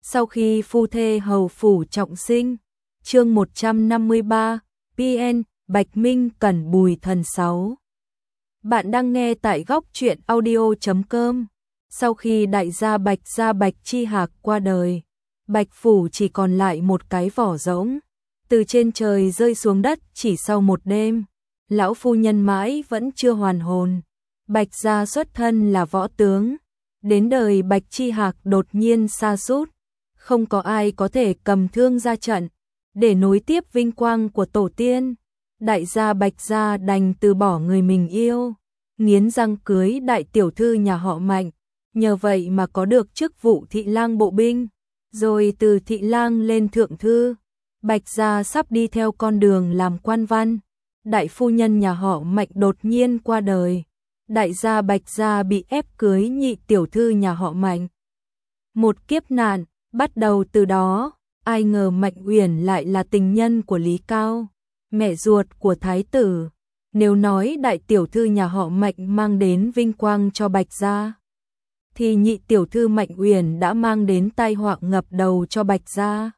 Sau khi phu thê hầu phủ trọng sinh, chương 153, PN, Bạch Minh Cẩn Bùi Thần 6. Bạn đang nghe tại góc truyện audio.com. Sau khi đại gia Bạch Chi Hạc qua đời, Bạch phủ chỉ còn lại một cái vỏ rỗng, từ trên trời rơi xuống đất chỉ sau một đêm. Lão phu nhân mãi vẫn chưa hoàn hồn. Bạch gia xuất thân là võ tướng, đến đời Bạch Chi Hạc đột nhiên sa sút, không có ai có thể cầm thương ra trận để nối tiếp vinh quang của tổ tiên. Đại gia Bạch gia đành từ bỏ người mình yêu, nghiến răng cưới đại tiểu thư nhà họ Mạnh, nhờ vậy mà có được chức vụ thị lang bộ binh, rồi từ thị lang lên thượng thư. Bạch gia sắp đi theo con đường làm quan văn, đại phu nhân nhà họ Mạnh đột nhiên qua đời. Đại gia Bạch gia bị ép cưới nhị tiểu thư nhà họ Mạnh. Một kiếp nạn bắt đầu từ đó, ai ngờ Mạnh Uyển lại là tình nhân của Lý Cao, mẹ ruột của thái tử. Nếu nói đại tiểu thư nhà họ Mạnh mang đến vinh quang cho Bạch gia, thì nhị tiểu thư Mạnh Uyển đã mang đến tai họa ngập đầu cho Bạch gia.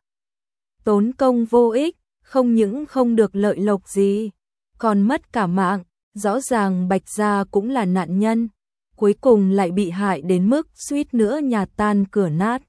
Tốn công vô ích, không những không được lợi lộc gì, còn mất cả mạng. Rõ ràng Bạch gia cũng là nạn nhân, cuối cùng lại bị hại đến mức suýt nữa nhà tan cửa nát.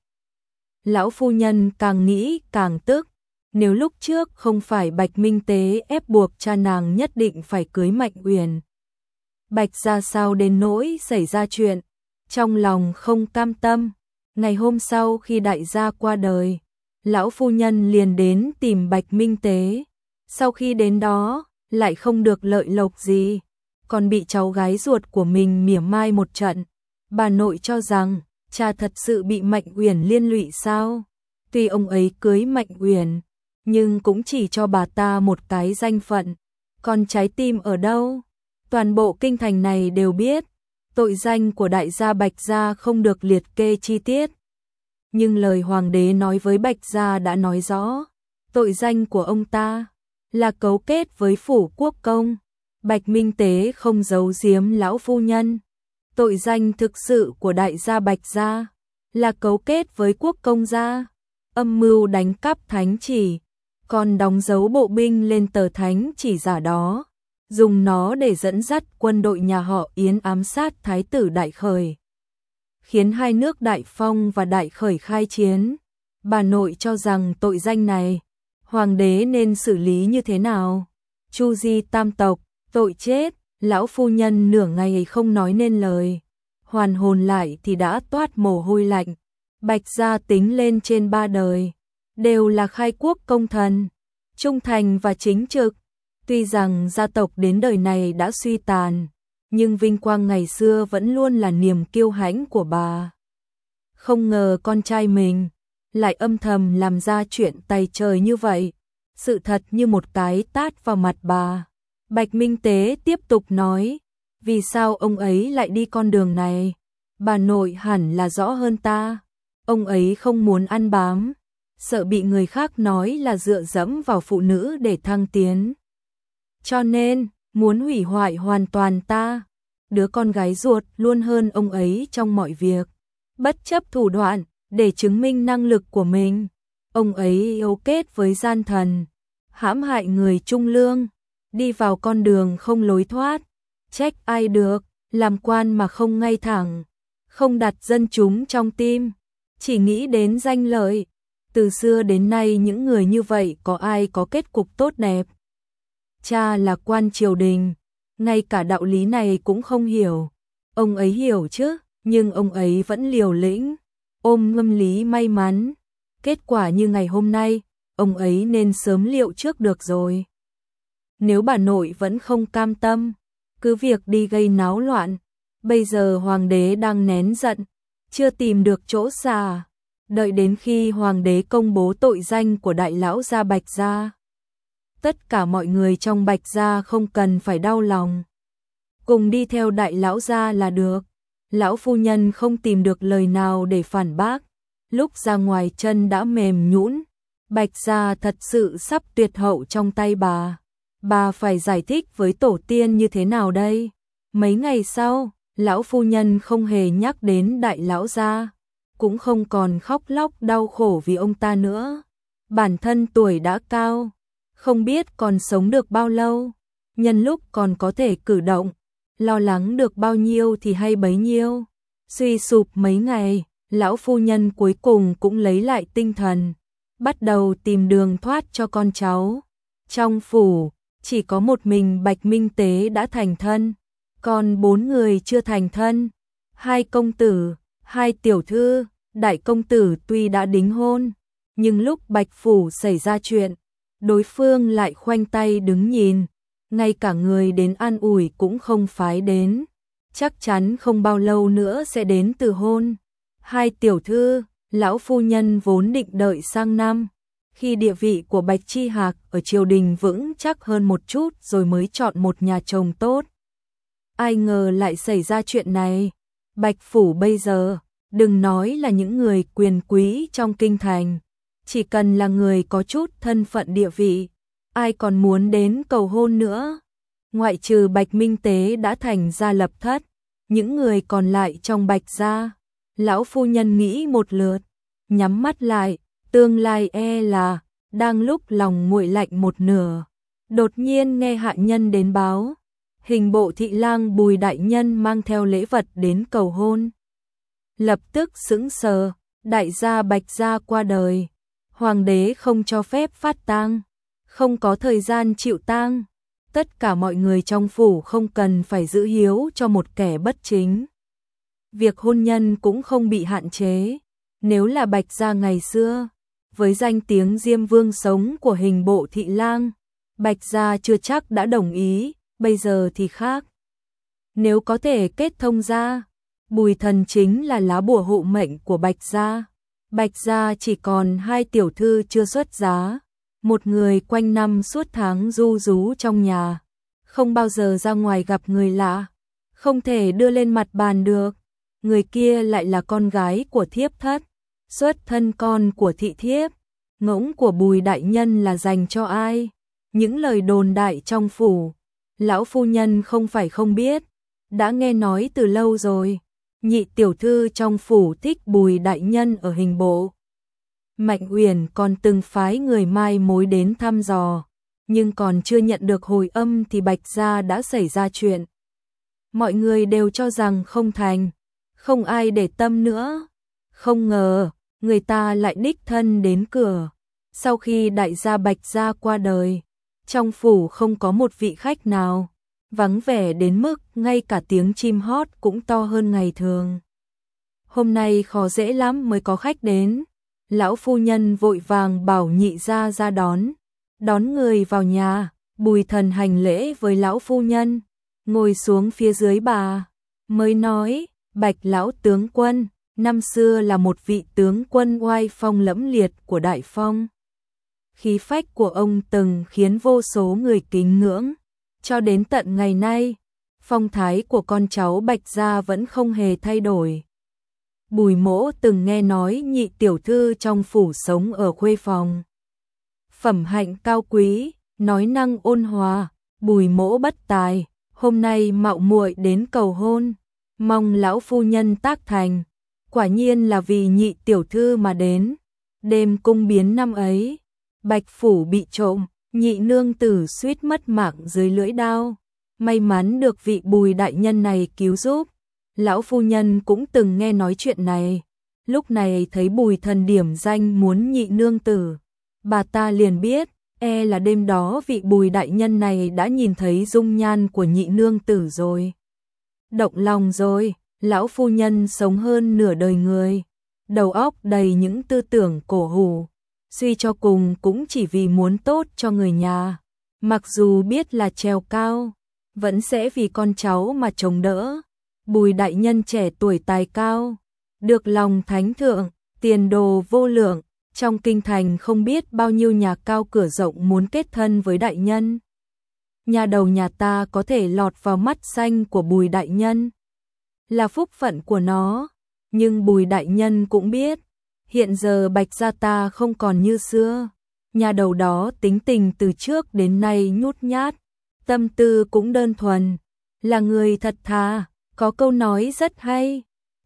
Lão phu nhân càng nghĩ càng tức, nếu lúc trước không phải Bạch Minh Tế ép buộc cha nàng nhất định phải cưới Mạnh Uyển, Bạch gia sao đến nỗi xảy ra chuyện, trong lòng không cam tâm. Ngày hôm sau khi đại gia qua đời, lão phu nhân liền đến tìm Bạch Minh Tế. Sau khi đến đó, lại không được lợi lộc gì, còn bị cháu gái ruột của mình mỉa mai một trận. Bà nội cho rằng cha thật sự bị Mạnh Uyển liên lụy sao? Tuy ông ấy cưới Mạnh Uyển, nhưng cũng chỉ cho bà ta một cái danh phận, còn trái tim ở đâu? Toàn bộ kinh thành này đều biết, tội danh của đại gia Bạch gia không được liệt kê chi tiết. Nhưng lời hoàng đế nói với Bạch gia đã nói rõ, tội danh của ông ta là cấu kết với phủ quốc công. Bạch Minh Tế không giấu giếm lão phu nhân. Tội danh thực sự của đại gia Bạch gia là cấu kết với quốc công gia, âm mưu đánh cắp thánh chỉ, còn đóng dấu bộ binh lên tờ thánh chỉ giả đó, dùng nó để dẫn dắt quân đội nhà họ Yến ám sát thái tử Đại Khởi, khiến hai nước Đại Phong và Đại Khởi khai chiến. Bà nội cho rằng tội danh này, hoàng đế nên xử lý như thế nào? Chu di tam tộc, tội chết. Lão phu nhân nửa ngày không nói nên lời, hoàn hồn lại thì đã toát mồ hôi lạnh. Bạch gia tính lên trên 3 đời, đều là khai quốc công thần, trung thành và chính trực. Tuy rằng gia tộc đến đời này đã suy tàn, nhưng vinh quang ngày xưa vẫn luôn là niềm kiêu hãnh của bà. Không ngờ con trai mình lại âm thầm làm ra chuyện tày trời như vậy, sự thật như một cái tát vào mặt bà. Bạch Minh Tế tiếp tục nói, vì sao ông ấy lại đi con đường này? Bà nội hẳn là rõ hơn ta. Ông ấy không muốn ăn bám, sợ bị người khác nói là dựa dẫm vào phụ nữ để thăng tiến. Cho nên, muốn hủy hoại hoàn toàn ta. Đứa con gái ruột luôn hơn ông ấy trong mọi việc. Bất chấp thủ đoạn, để chứng minh năng lực của mình. Ông ấy cấu kết với gian thần, hãm hại người trung lương, đi vào con đường không lối thoát. Trách ai được, làm quan mà không ngay thẳng, không đặt dân chúng trong tim, chỉ nghĩ đến danh lợi. Từ xưa đến nay những người như vậy có ai có kết cục tốt đẹp? Cha là quan triều đình, ngay cả đạo lý này cũng không hiểu. Ông ấy hiểu chứ, nhưng ông ấy vẫn liều lĩnh, ôm ngâm lý may mắn. Kết quả như ngày hôm nay, ông ấy nên sớm liệu trước được rồi. Nếu bà nội vẫn không cam tâm, cứ việc đi gây náo loạn. Bây giờ hoàng đế đang nén giận, chưa tìm được chỗ xả. Đợi đến khi hoàng đế công bố tội danh của đại lão gia Bạch gia, tất cả mọi người trong Bạch gia không cần phải đau lòng, cùng đi theo đại lão gia là được. Lão phu nhân không tìm được lời nào để phản bác, lúc ra ngoài chân đã mềm nhũn. Bạch gia thật sự sắp tuyệt hậu trong tay bà. Bà phải giải thích với tổ tiên như thế nào đây? Mấy ngày sau, lão phu nhân không hề nhắc đến đại lão gia. cũng không còn khóc lóc đau khổ vì ông ta nữa. Bản thân tuổi đã cao, không biết còn sống được bao lâu, nhân lúc còn có thể cử động, lo lắng được bao nhiêu thì hay bấy nhiêu. Suy sụp mấy ngày, lão phu nhân cuối cùng cũng lấy lại tinh thần, bắt đầu tìm đường thoát cho con cháu. Trong phủ, chỉ có một mình Bạch Minh Tế đã thành thân, còn 4 người chưa thành thân. 2 công tử, 2 tiểu thư, đại công tử tuy đã đính hôn, nhưng lúc Bạch phủ xảy ra chuyện, đối phương lại khoanh tay đứng nhìn, ngay cả người đến an ủi cũng không phái đến, chắc chắn không bao lâu nữa sẽ đến từ hôn. 2 tiểu thư, lão phu nhân vốn định đợi sang năm, khi địa vị của Bạch Chi Hạc ở triều đình vững chắc hơn một chút rồi mới chọn một nhà chồng tốt. Ai ngờ lại xảy ra chuyện này. Bạch phủ bây giờ, đừng nói là những người quyền quý trong kinh thành, chỉ cần là người có chút thân phận địa vị, ai còn muốn đến cầu hôn nữa. Ngoại trừ Bạch Minh Tế đã thành gia lập thất, những người còn lại trong Bạch gia, lão phu nhân nghĩ một lượt, nhắm mắt lại, tương lai là đang lúc lòng nguội lạnh một nửa. Đột nhiên nghe hạ nhân đến báo, hình bộ thị lang Bùi đại nhân mang theo lễ vật đến cầu hôn. Lập tức sững sờ, đại gia Bạch gia qua đời, hoàng đế không cho phép phát tang, không có thời gian chịu tang, tất cả mọi người trong phủ không cần phải giữ hiếu cho một kẻ bất chính. Việc hôn nhân cũng không bị hạn chế, nếu là Bạch gia ngày xưa, với danh tiếng Diêm Vương sống của hình bộ thị lang, Bạch gia chưa chắc đã đồng ý, bây giờ thì khác. Nếu có thể kết thông gia, Bùi thần chính là lá bùa hộ mệnh của Bạch gia. Bạch gia chỉ còn 2 tiểu thư chưa xuất giá, một người quanh năm suốt tháng ru rú trong nhà, không bao giờ ra ngoài gặp người lạ, không thể đưa lên mặt bàn được. Người kia lại là con gái của thiếp thất, xuất thân con của thị thiếp. Ngỗng của Bùi đại nhân là dành cho ai? Những lời đồn đại trong phủ, lão phu nhân không phải không biết, đã nghe nói từ lâu rồi. Nhị tiểu thư trong phủ thích Bùi đại nhân ở hình bộ. Mạnh Uyển còn từng phái người mai mối đến thăm dò, nhưng còn chưa nhận được hồi âm thì Bạch gia đã xảy ra chuyện. Mọi người đều cho rằng không thành, không ai để tâm nữa. Không ngờ, người ta lại đích thân đến cửa. Sau khi đại gia Bạch gia qua đời, trong phủ không có một vị khách nào, vắng vẻ đến mức ngay cả tiếng chim hót cũng to hơn ngày thường. Hôm nay khó dễ lắm mới có khách đến. Lão phu nhân vội vàng bảo nhị gia ra đón người vào nhà. Bùi thần hành lễ với lão phu nhân, ngồi xuống phía dưới bà, mới nói, Bạch lão tướng quân, năm xưa là một vị tướng quân oai phong lẫm liệt của Đại Phong. Khí phách của ông từng khiến vô số người kính ngưỡng, cho đến tận ngày nay, phong thái của con cháu Bạch gia vẫn không hề thay đổi. Bùi mỗ từng nghe nói nhị tiểu thư trong phủ sống ở khuê phòng. Phẩm hạnh cao quý, nói năng ôn hòa, Bùi mỗ bất tài, hôm nay mạo muội đến cầu hôn, mong lão phu nhân tác thành. Quả nhiên là vì nhị tiểu thư mà đến. Đêm cung biến năm ấy, Bạch phủ bị trộm, nhị nương tử suýt mất mạng dưới lưỡi đao. May mắn được vị Bùi đại nhân này cứu giúp. Lão phu nhân cũng từng nghe nói chuyện này. Lúc này thấy Bùi thần điểm danh muốn nhị nương tử, bà ta liền biết, là đêm đó vị Bùi đại nhân này đã nhìn thấy dung nhan của nhị nương tử rồi. Động lòng rồi, lão phu nhân sống hơn nửa đời người, đầu óc đầy những tư tưởng cổ hủ, suy cho cùng cũng chỉ vì muốn tốt cho người nhà. Mặc dù biết là trèo cao, vẫn sẽ vì con cháu mà chống đỡ. Bùi đại nhân trẻ tuổi tài cao, được lòng thánh thượng, tiền đồ vô lượng, trong kinh thành không biết bao nhiêu nhà cao cửa rộng muốn kết thân với đại nhân. Nhà đầu nhà ta có thể lọt vào mắt xanh của Bùi đại nhân, là phúc phận của nó, nhưng Bùi đại nhân cũng biết, hiện giờ Bạch gia ta không còn như xưa. Nhà đầu đó tính tình từ trước đến nay nhút nhát, tâm tư cũng đơn thuần, là người thật thà. Có câu nói rất hay,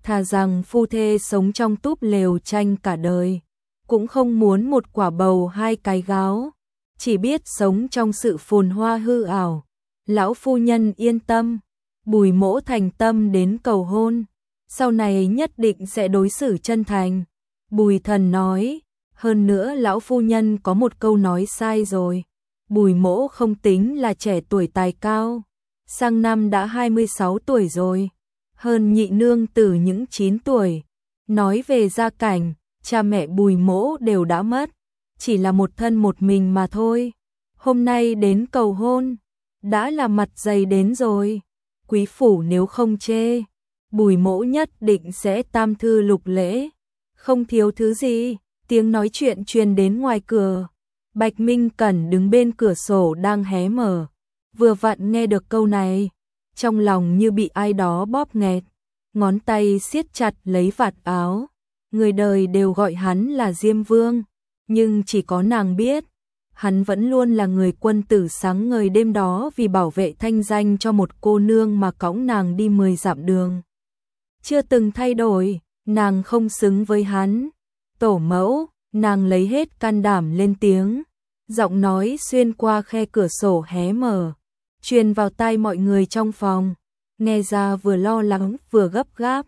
thà rằng phu thê sống trong túp lều tranh cả đời, cũng không muốn một quả bầu hai cái gáo, chỉ biết sống trong sự phồn hoa hư ảo. Lão phu nhân yên tâm, Bùi Mỗ thành tâm đến cầu hôn, sau này nhất định sẽ đối xử chân thành. Bùi Thần nói, hơn nữa lão phu nhân có một câu nói sai rồi. Bùi Mỗ không tính là trẻ tuổi tài cao, sang năm đã 26 tuổi rồi, hơn nhị nương tử những 9 tuổi. Nói về gia cảnh, cha mẹ Bùi Mỗ đều đã mất, chỉ là một thân một mình mà thôi. Hôm nay đến cầu hôn, đã là mặt dày đến rồi. Quý phủ nếu không chê, Bùi Mỗ nhất định sẽ tam thư lục lễ, không thiếu thứ gì. Tiếng nói chuyện truyền đến ngoài cửa. Bạch Minh Cẩn đứng bên cửa sổ đang hé mở, vừa vặn nghe được câu này, trong lòng như bị ai đó bóp nghẹt, ngón tay siết chặt lấy vạt áo. Người đời đều gọi hắn là Diêm Vương, nhưng chỉ có nàng biết, hắn vẫn luôn là người quân tử sáng ngời đêm đó vì bảo vệ thanh danh cho một cô nương mà cõng nàng đi 10 dặm đường. Chưa từng thay đổi, nàng không xứng với hắn. Tổ mẫu, nàng lấy hết can đảm lên tiếng, giọng nói xuyên qua khe cửa sổ hé mở, truyền vào tai mọi người trong phòng, nghe ra vừa lo lắng vừa gấp gáp.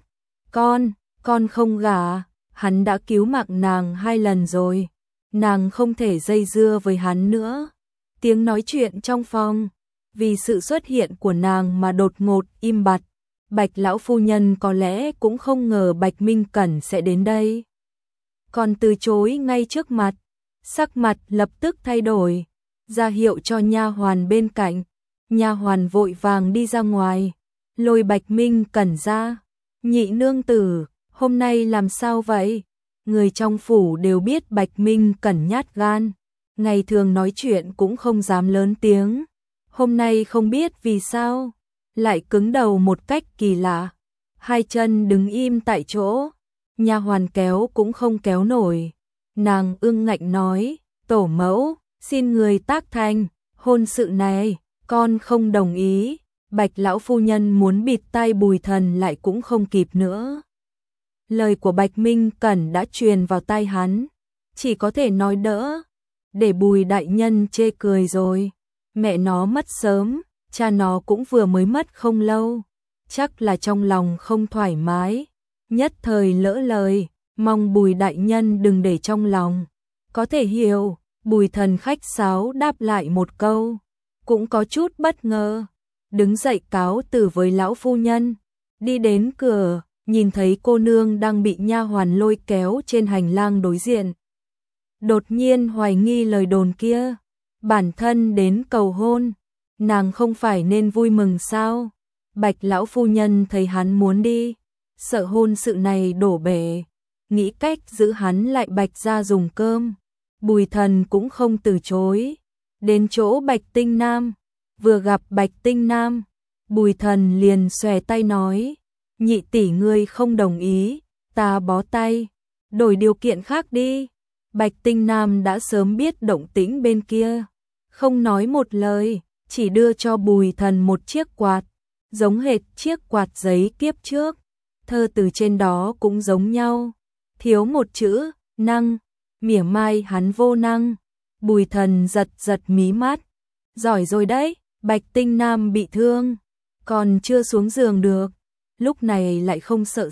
Con không gả, hắn đã cứu mạng nàng 2 lần rồi, nàng không thể dây dưa với hắn nữa. Tiếng nói chuyện trong phòng, vì sự xuất hiện của nàng mà đột ngột im bặt. Bạch lão phu nhân có lẽ cũng không ngờ Bạch Minh Cẩn sẽ đến đây, còn từ chối ngay trước mặt. Sắc mặt lập tức thay đổi, ra hiệu cho nha hoàn bên cạnh. Nha hoàn vội vàng đi ra ngoài, lôi Bạch Minh Cẩn ra. Nhị nương tử, hôm nay làm sao vậy? Người trong phủ đều biết Bạch Minh Cẩn nhát gan, ngày thường nói chuyện cũng không dám lớn tiếng, hôm nay không biết vì sao lại cứng đầu một cách kỳ lạ, 2 chân đứng im tại chỗ. Nha hoàn kéo cũng không kéo nổi. Nàng ương ngạnh nói, tổ mẫu, xin người tác thành, hôn sự này, con không đồng ý. Bạch lão phu nhân muốn bịt tai Bùi Thần lại cũng không kịp nữa. Lời của Bạch Minh Cẩn đã truyền vào tai hắn, chỉ có thể nói đỡ, để Bùi đại nhân chê cười rồi. Mẹ nó mất sớm, cha nó cũng vừa mới mất không lâu, chắc là trong lòng không thoải mái, nhất thời lỡ lời, mong Bùi đại nhân đừng để trong lòng. Có thể hiểu. Bùi Thần khách sáo đáp lại một câu, cũng có chút bất ngờ, đứng dậy cáo từ với lão phu nhân, đi đến cửa, nhìn thấy cô nương đang bị nha hoàn lôi kéo trên hành lang đối diện. Đột nhiên hoài nghi lời đồn kia, bản thân đến cầu hôn, nàng không phải nên vui mừng sao? Bạch lão phu nhân thấy hắn muốn đi, sợ hôn sự này đổ bể, nghĩ cách giữ hắn lại Bạch gia dùng cơm. Bùi Thần cũng không từ chối, đến chỗ Bạch Tinh Nam, vừa gặp Bạch Tinh Nam, Bùi Thần liền xòe tay nói, nhị tỷ ngươi không đồng ý, ta bó tay, đổi điều kiện khác đi. Bạch Tinh Nam đã sớm biết động tĩnh bên kia, không nói một lời, chỉ đưa cho Bùi Thần một chiếc quạt, giống hệt chiếc quạt giấy kiếp trước, thơ từ trên đó cũng giống nhau, thiếu một chữ, năng. Mỉa mai hắn vô năng. Bùi Thần giật giật mí mắt, giỏi rồi đấy. Bạch Tinh Nam bị thương, còn chưa xuống giường được, lúc này lại không sợ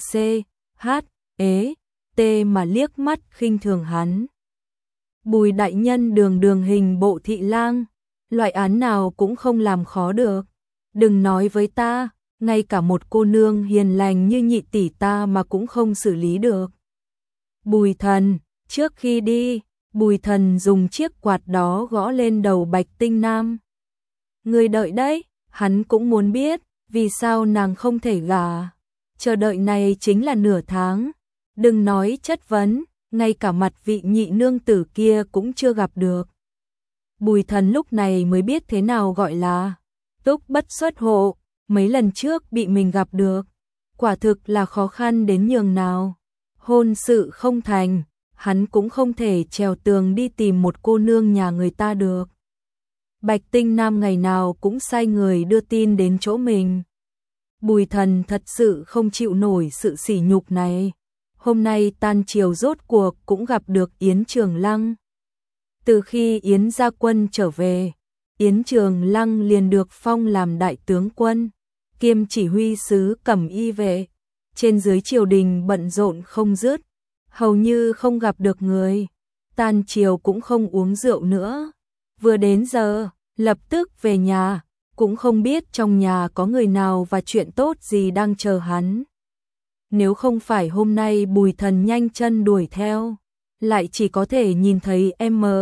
CHT mà liếc mắt khinh thường hắn. Bùi đại nhân đường đường hình bộ thị lang, loại án nào cũng không làm khó được. Đừng nói với ta, ngay cả một cô nương hiền lành như nhị tỷ ta mà cũng không xử lý được. Bùi Thần, trước khi đi, Bùi Thần dùng chiếc quạt đó gõ lên đầu Bạch Tinh Nam. Người đợi đấy, hắn cũng muốn biết, vì sao nàng không thể gả. Chờ đợi này chính là nửa tháng, đừng nói chất vấn, ngay cả mặt vị nhị nương tử kia cũng chưa gặp được. Bùi Thần lúc này mới biết thế nào gọi là túc bất xuất hộ, mấy lần trước bị mình gặp được, quả thực là khó khăn đến nhường nào. Hôn sự không thành, hắn cũng không thể trèo tường đi tìm một cô nương nhà người ta được. Bạch Tinh Nam ngày nào cũng sai người đưa tin đến chỗ mình. Bùi Thần thật sự không chịu nổi sự sỉ nhục này. Hôm nay tan chiều rốt cuộc cũng gặp được Yến Trường Lăng. Từ khi Yến gia quân trở về, Yến Trường Lăng liền được phong làm đại tướng quân, kiêm chỉ huy sứ Cẩm Y vệ. Trên dưới triều đình bận rộn không dứt, hầu như không gặp được người. Tan chiều cũng không uống rượu nữa. Vừa đến giờ, lập tức về nhà, cũng không biết trong nhà có người nào và chuyện tốt gì đang chờ hắn. Nếu không phải hôm nay Bùi Thần nhanh chân đuổi theo, lại chỉ có thể nhìn thấy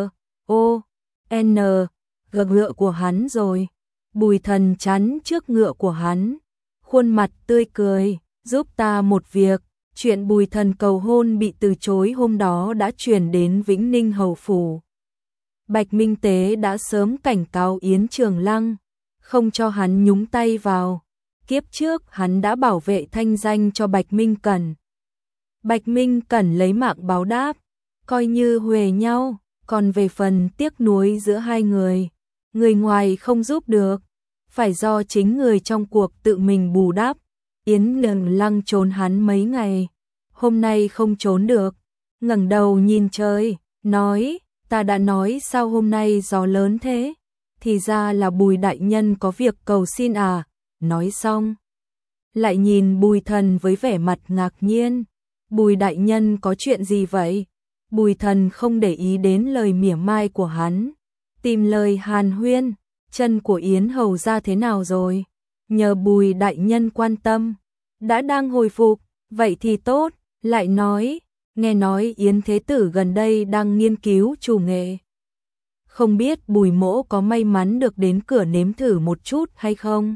M.O.N. ngựa của hắn rồi. Bùi Thần chắn trước ngựa của hắn, khuôn mặt tươi cười, giúp ta một việc. Chuyện Bùi Thần cầu hôn bị từ chối hôm đó đã truyền đến Vĩnh Ninh hầu phủ. Bạch Minh Tế đã sớm cảnh cáo Yến Trường Lăng, không cho hắn nhúng tay vào. Kiếp trước hắn đã bảo vệ thanh danh cho Bạch Minh Cẩn. Bạch Minh Cẩn lấy mạng báo đáp, coi như huề nhau. Còn về phần tiếc nuối giữa hai người ngoài không giúp được, phải do chính người trong cuộc tự mình bù đắp. Yến Trường Lăng trốn hắn mấy ngày, hôm nay không trốn được, ngẩng đầu nhìn trời, nói, ta đã nói sao hôm nay gió lớn thế, thì ra là Bùi đại nhân có việc cầu xin à. Nói xong, lại nhìn Bùi Thần với vẻ mặt ngạc nhiên. Bùi đại nhân có chuyện gì vậy? Bùi Thần không để ý đến lời mỉa mai của hắn, tìm lời hàn huyên. Chân của Yến hầu ra thế nào rồi? Nhờ Bùi đại nhân quan tâm, đã đang hồi phục, vậy thì tốt. Lại nói, nghe nói Yến Thế Tử gần đây đang nghiên cứu chủ nghệ. Không biết Bùi mỗ có may mắn được đến cửa nếm thử một chút hay không?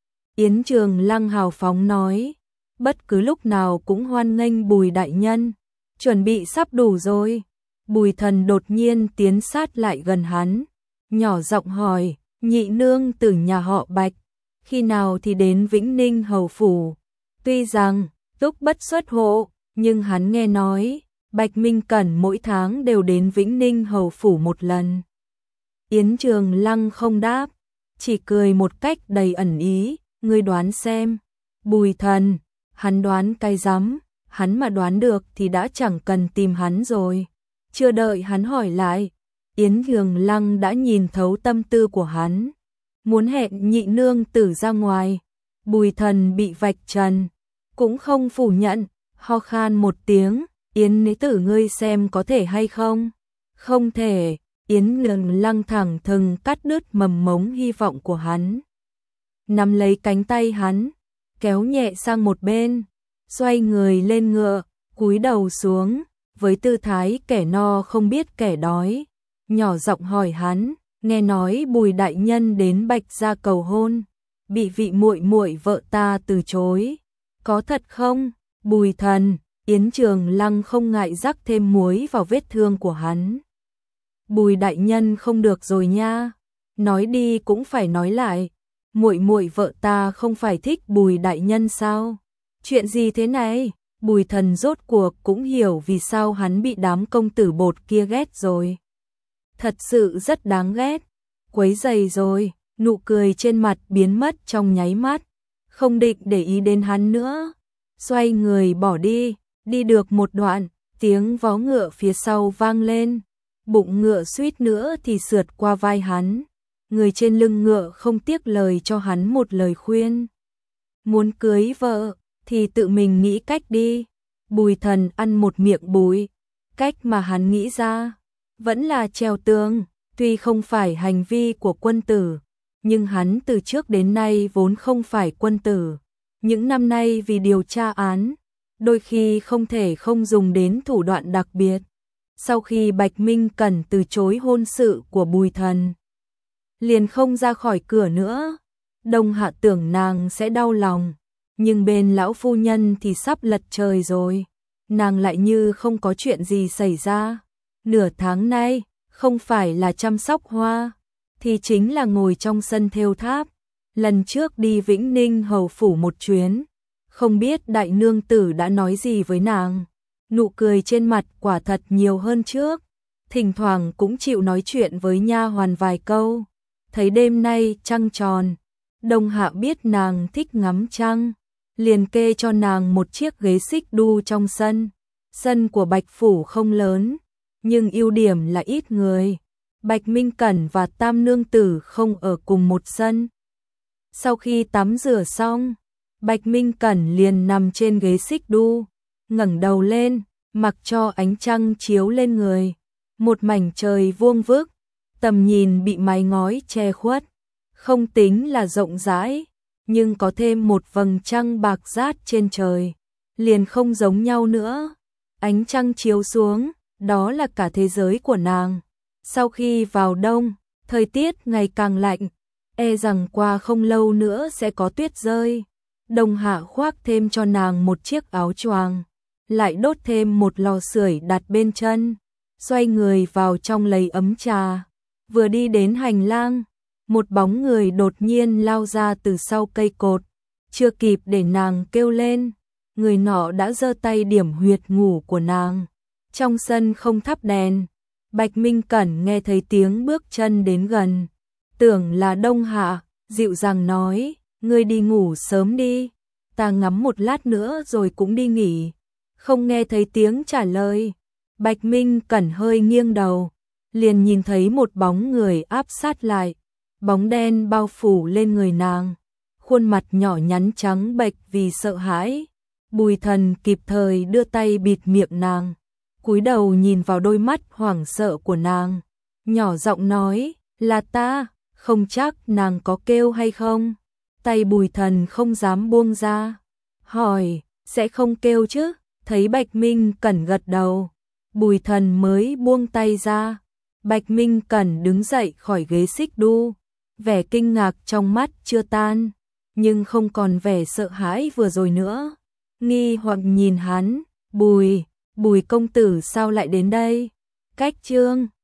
Yến Trường Lăng hào phóng nói, bất cứ lúc nào cũng hoan nghênh Bùi đại nhân, chuẩn bị sắp đủ rồi. Bùi Thần đột nhiên tiến sát lại gần hắn, nhỏ giọng hỏi, nhị nương tử nhà họ Bạch, khi nào thì đến Vĩnh Ninh hầu phủ? Tuy rằng Túc bất xuất hộ, nhưng hắn nghe nói Bạch Minh Cẩn mỗi tháng đều đến Vĩnh Ninh hầu phủ một lần. Yến Trường Lăng không đáp, chỉ cười một cách đầy ẩn ý, ngươi đoán xem. Bùi Thần, hắn đoán cái rắm, hắn mà đoán được thì đã chẳng cần tìm hắn rồi. Chưa đợi hắn hỏi lại, Yến Trường Lăng đã nhìn thấu tâm tư của hắn, muốn hẹn nhị nương tử ra ngoài. Bùi Thần bị vạch trần, cũng không phủ nhận, ho khan một tiếng, Yến nế tử ngươi xem có thể hay không? Không thể. Yến Trường Lăng thẳng thừng cắt đứt mầm mống hy vọng của hắn, nắm lấy cánh tay hắn, kéo nhẹ sang một bên, xoay người lên ngựa, cúi đầu xuống, với tư thái kẻ no không biết kẻ đói, nhỏ giọng hỏi hắn, nghe nói Bùi đại nhân đến Bạch gia cầu hôn, bị vị muội muội vợ ta từ chối, có thật không? Bùi Thần, Yến Trường Lăng không ngại rắc thêm muối vào vết thương của hắn. Bùi đại nhân không được rồi nha, nói đi cũng phải nói lại, muội muội vợ ta không phải thích Bùi đại nhân sao? Chuyện gì thế này? Bùi Thần rốt cuộc cũng hiểu vì sao hắn bị đám công tử bột kia ghét rồi. Thật sự rất đáng ghét, quấy rầy rồi. Nụ cười trên mặt biến mất trong nháy mắt, không định để ý đến hắn nữa, xoay người bỏ đi. Đi được một đoạn, tiếng vó ngựa phía sau vang lên, bụng ngựa suýt nữa thì sượt qua vai hắn. Người trên lưng ngựa không tiếc lời cho hắn một lời khuyên. Muốn cưới vợ thì tự mình nghĩ cách đi. Bùi Thần ăn một miệng bùi, cách mà hắn nghĩ ra vẫn là trèo tường. Tuy không phải hành vi của quân tử, nhưng hắn từ trước đến nay vốn không phải quân tử. Những năm nay vì điều tra án, đôi khi không thể không dùng đến thủ đoạn đặc biệt. Sau khi Bạch Minh Cẩn từ chối hôn sự của Bùi Thần, liền không ra khỏi cửa nữa. Đông Hạ tưởng nàng sẽ đau lòng, nhưng bên lão phu nhân thì sắp lật trời rồi. Nàng lại như không có chuyện gì xảy ra. Nửa tháng nay, không phải là chăm sóc hoa, thì chính là ngồi trong sân thêu tháp. Lần trước đi Vĩnh Ninh hầu phủ một chuyến, không biết đại nương tử đã nói gì với nàng. Nụ cười trên mặt quả thật nhiều hơn trước, thỉnh thoảng cũng chịu nói chuyện với nha hoàn vài câu. Thấy đêm nay trăng tròn, Đông Hạ biết nàng thích ngắm trăng, liền kê cho nàng một chiếc ghế xích đu trong sân. Sân của Bạch Phủ không lớn, nhưng ưu điểm là ít người. Bạch Minh Cẩn và Tam Nương Tử không ở cùng một sân. Sau khi tắm rửa xong, Bạch Minh Cẩn liền nằm trên ghế xích đu, ngẩng đầu lên, mặc cho ánh trăng chiếu lên người. Một mảnh trời vuông vức, tầm nhìn bị mái ngói che khuất, không tính là rộng rãi, nhưng có thêm một vầng trăng bạc rát trên trời, liền không giống nhau nữa. Ánh trăng chiếu xuống, đó là cả thế giới của nàng. Sau khi vào đông, thời tiết ngày càng lạnh, e rằng qua không lâu nữa sẽ có tuyết rơi. Đông Hạ khoác thêm cho nàng một chiếc áo choàng, lại đốt thêm một lò sưởi đặt bên chân, xoay người vào trong lấy ấm trà. Vừa đi đến hành lang, một bóng người đột nhiên lao ra từ sau cây cột, chưa kịp để nàng kêu lên, người nọ đã giơ tay điểm huyệt ngủ của nàng. Trong sân không thắp đèn, Bạch Minh Cẩn nghe thấy tiếng bước chân đến gần, tưởng là Đông Hạ, dịu dàng nói, ngươi đi ngủ sớm đi, ta ngắm một lát nữa rồi cũng đi nghỉ. Không nghe thấy tiếng trả lời, Bạch Minh Cẩn hơi nghiêng đầu, liền nhìn thấy một bóng người áp sát lại, bóng đen bao phủ lên người nàng, khuôn mặt nhỏ nhắn trắng bệch vì sợ hãi. Bùi Thần kịp thời đưa tay bịt miệng nàng, cúi đầu nhìn vào đôi mắt hoảng sợ của nàng, nhỏ giọng nói, là ta, không chắc nàng có kêu hay không. Tay Bùi Thần không dám buông ra, hỏi, sẽ không kêu chứ? Thấy Bạch Minh Cẩn gật đầu, Bùi Thần mới buông tay ra. Bạch Minh Cẩn đứng dậy khỏi ghế xích đu, vẻ kinh ngạc trong mắt chưa tan, nhưng không còn vẻ sợ hãi vừa rồi nữa. Nghi hoặc nhìn hắn, Bùi công tử sao lại đến đây? Cách chương